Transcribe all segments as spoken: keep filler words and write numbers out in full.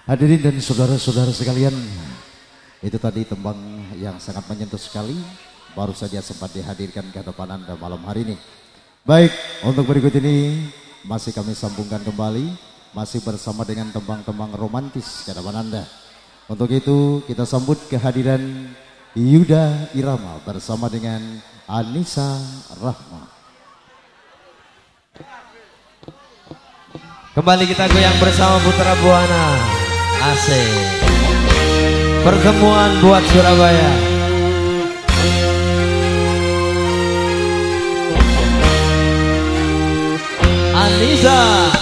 Hadirin dan saudara-saudara sekalian, itu tadi tembang yang sangat menyentuh sekali, baru saja sempat dihadirkan ke depan Anda malam hari ini. Baik, untuk berikut ini masih kami sambungkan kembali, masih bersama dengan tembang-tembang romantis ke depan Anda. Untuk itu kita sambut kehadiran Yuda Irama bersama dengan Anissa Rahma. Kembali kita goyang bersama Putra Buana. Asik. Pertemuan buat Surabaya. Anissa.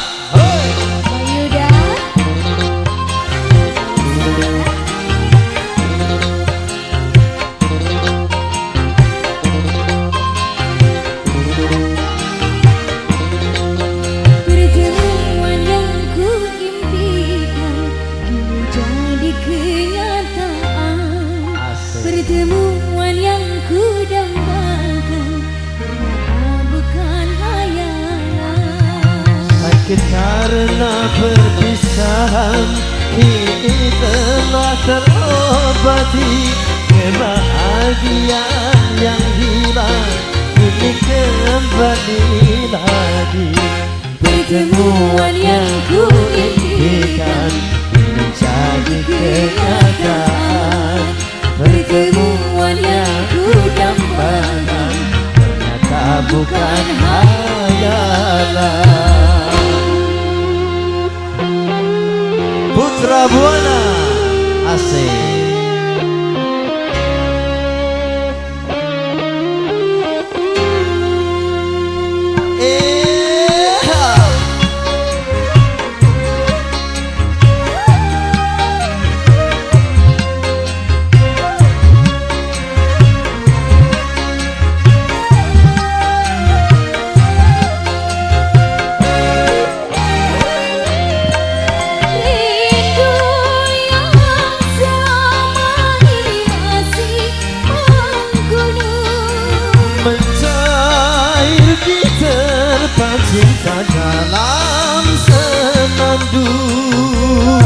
Pertemuan yang ku dambakan ternyata bukan hayalan. Sakit karena perpisahan kini telah terobati. Kebahagiaan yang hilang kini kembali lagi. Pertemuan yang ku impikan menjadi kenyataan. Pertemuan yang ku dambakan ternyata bukan hayalan. Putra Buana. Asik. Cinta dalam senandung.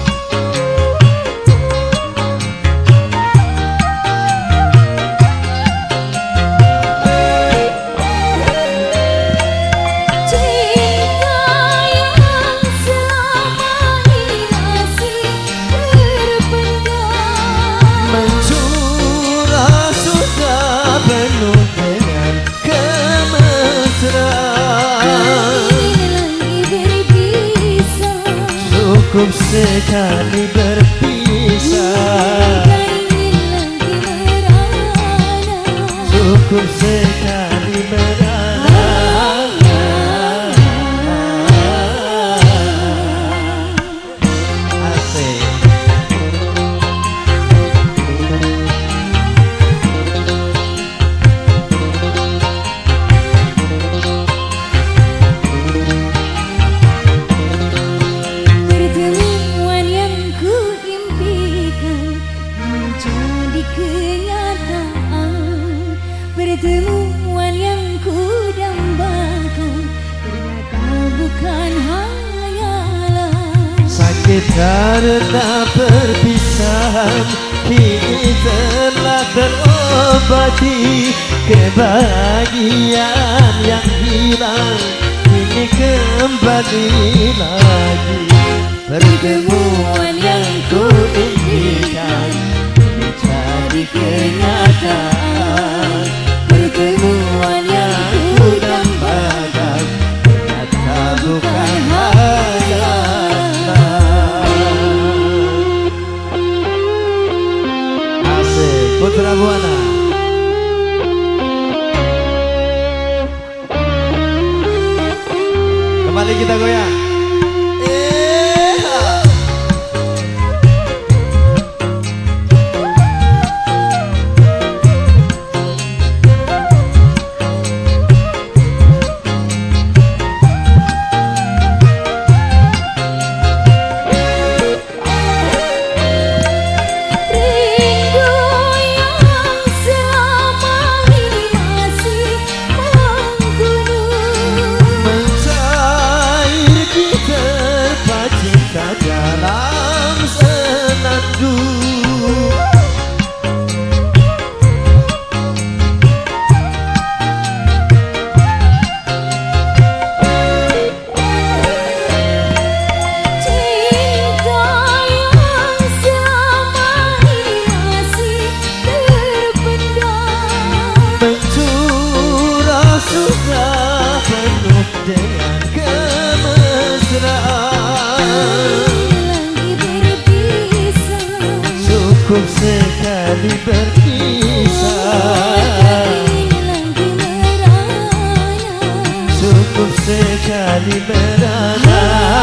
Cinta yang selama ini masih terpendam, mencurah sudah penuh dengan kemesraan. Cukup sekali berpisah, cukup sekali merana. Asik. Pertemuan yang ku dambakan ternyata bukan hayalan. Sakit karena perpisahan kini telah terobati. Kebahagiaan yang hilang kini kembali lagi. Pertemuan yang ku impikan menjadi kenyataan. Pertemuan yang ku dambakan ternyata bukan hayalan. Asik. Putra Buana. Kembali kita goyang. Cukup sekali berpisah, cukup sekali merana.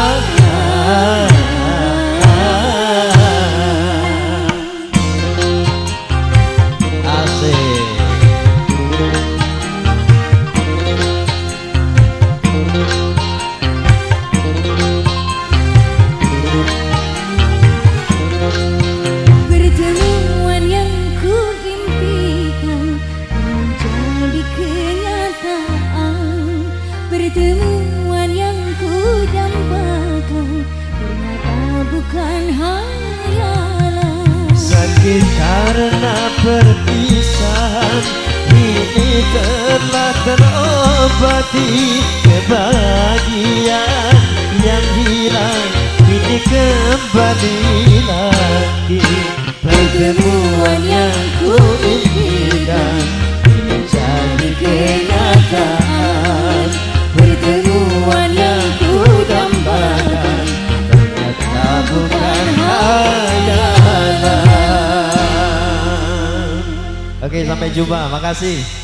Asik. Pertemuan yang ku impikan menjadi kenyataan. Pertemuan yang ku dambakan ternyata bukan hayalan. Sakit karena perpisahan ini telah terobati. Kebahagiaan yang hilang ini kembali lagi. Pertemuan yang ku impikan menjadi kenyataan. Pertemuan yang ku dambakan ternyata bukan hayalan. Oke, sampai jumpa. Makasih.